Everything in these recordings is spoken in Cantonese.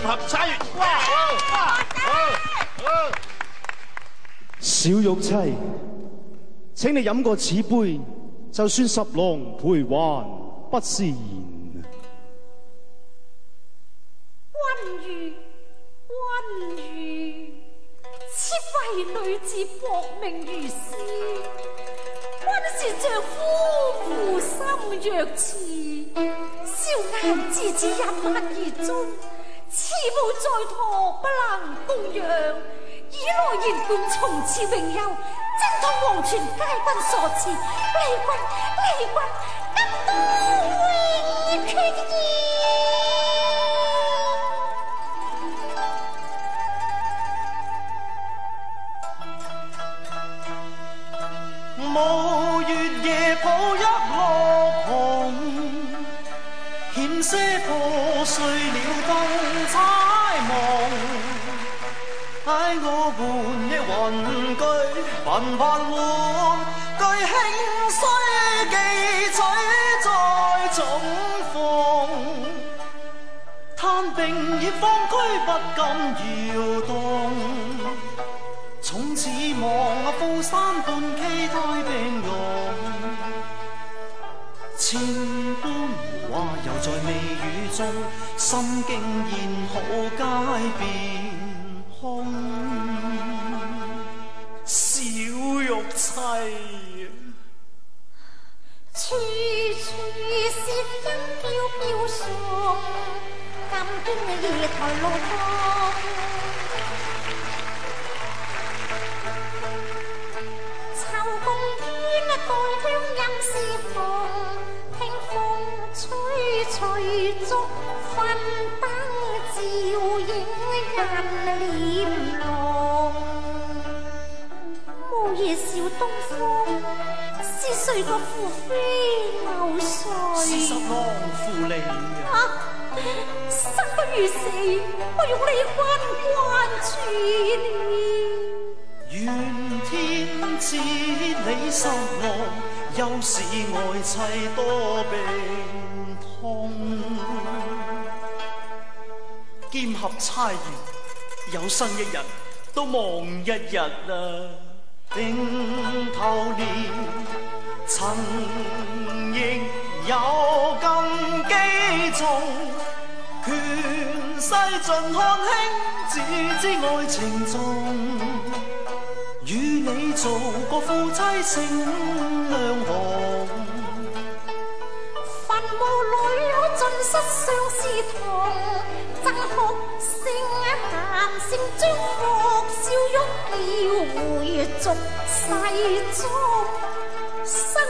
合差月。 小玉妻，請你飲過此杯，就算十郎賠還不是言。 君如，此為女子薄命如斯，君是丈夫負心若痴，少眼自知一晚而終，慈母在堂不能供養。以來言斷從此永休，征討黃泉皆君所賜，離君，今都永決意。 無月夜抱一落紅，險些破碎了燈彩夢。唉，我換的雲句，頻頻換句輕衰記取再重逢。嘆並已方區不敢搖動，從此望富山半期待冰融。千般話猶在微語中，心經燕好街變。小玉妻， 處處是音飄飄送，金經夜台路光。秋公園待香音是鳳，聽風吹竹分燈照影人臉濃。暮夜笑東風，是誰個負飛流水？ 是十郎負你生不如死，我用離君關注你。 願天知你失落，又是愛妻多病痛。劍合釵圓，有生一日都忘一日啊！定頭年，曾亦有禁機中，權勢盡看輕，只知愛情重。與你做個夫妻勝兩行， 墳墓裏我盡失相思痛，爭哭聲喊聲將復笑喐了回逐世中。生，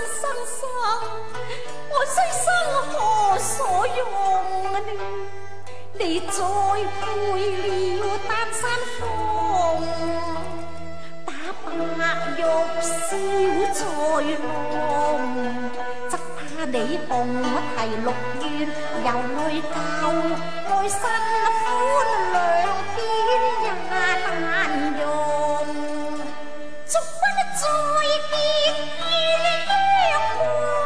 我雖生何所用啊？你栽配了丹山鳳，白玉燒在夢，則怕你紅提綠怨，由淚教愛新歡兩邊也難容。祝君再結鸳鸯，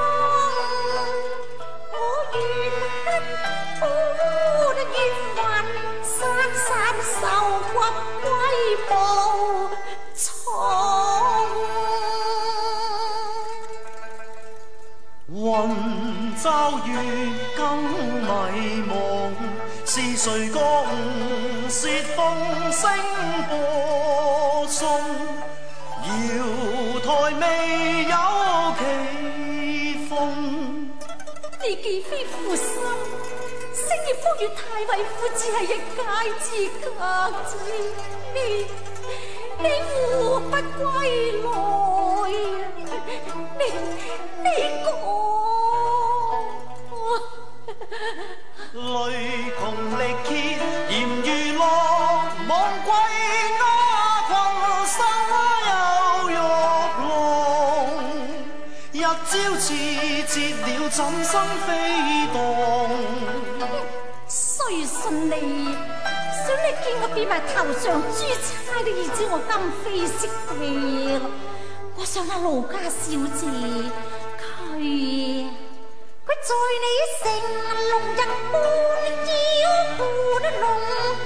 我願恨歡緣分，山受屈歸無從。 雲罩月更迷蒙，是誰共舌風聲播送？瑤台未有奇峰。 你既非負心，星葉福與太尉府只係一介之隔啫。你胡不歸來？你講。 淚窮力竭，嫌如浪，望歸鴉群生有玉龍。日朝似折了，怎生飛蕩？ 雖信你，想你見我變埋頭上珠釵的兒子，我今非昔比。我想那盧家小姐，佢在你成龍人般腰般濃。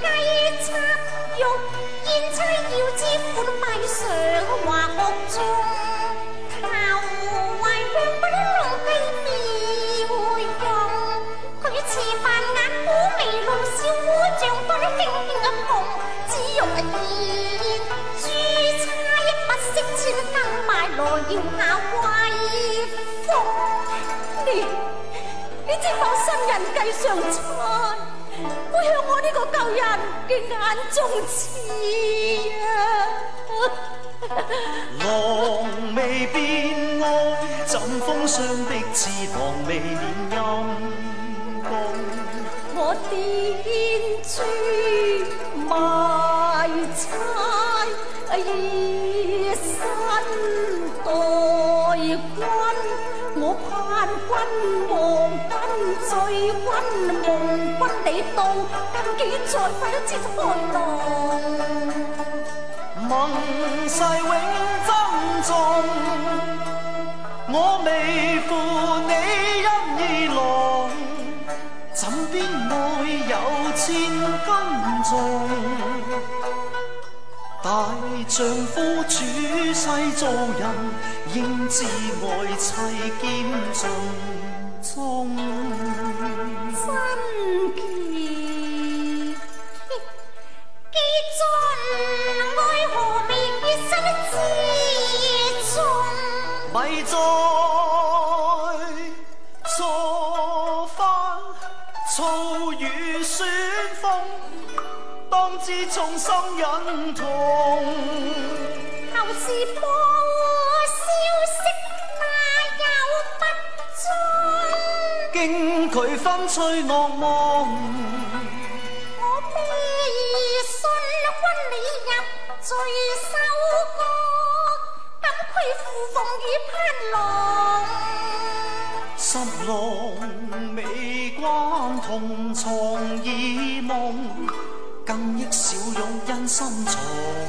相親，會向我呢個舊人嘅眼中刺啊！ 郎未變愛，怎風霜的刺郎未練陰功。 我點珠埋猜，以身待君。我盼君望君醉君夢君你到，今幾載快都知開朗。 盟誓永珍重，我未負你恩義郎，枕邊愛有千斤重。大丈夫處世做人，應知愛妻兼盡忠。 真奇，既盡愛何未結身之中？ 咪再錯翻粗語宣風，當知衷心忍痛。 後事報消息那有不忠？ 經佢分吹惡夢， 我悲信君你入罪收割，怎虧負鳳與攀郎？ 十郎未關同床異夢，更益小勇因心重。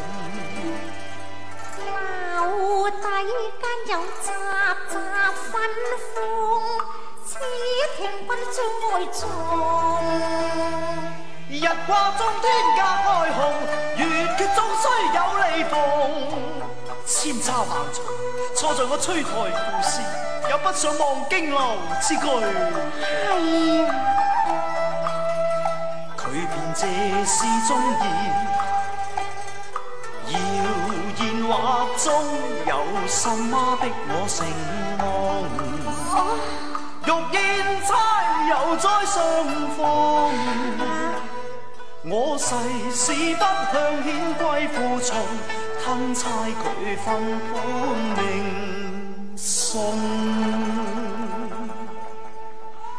樓底間有雜雜芬風，此聽君將愛重。 日掛中天隔愛紅，月缺終須有離逢。千差萬錯，錯在我吹台故事，有不想忘經流之句。 係啊， 佢便這是中意，謠言惑中有什麼逼我成夢？欲言猜又在上方，我誓死不向顯歸附從，吞猜佢分本命送。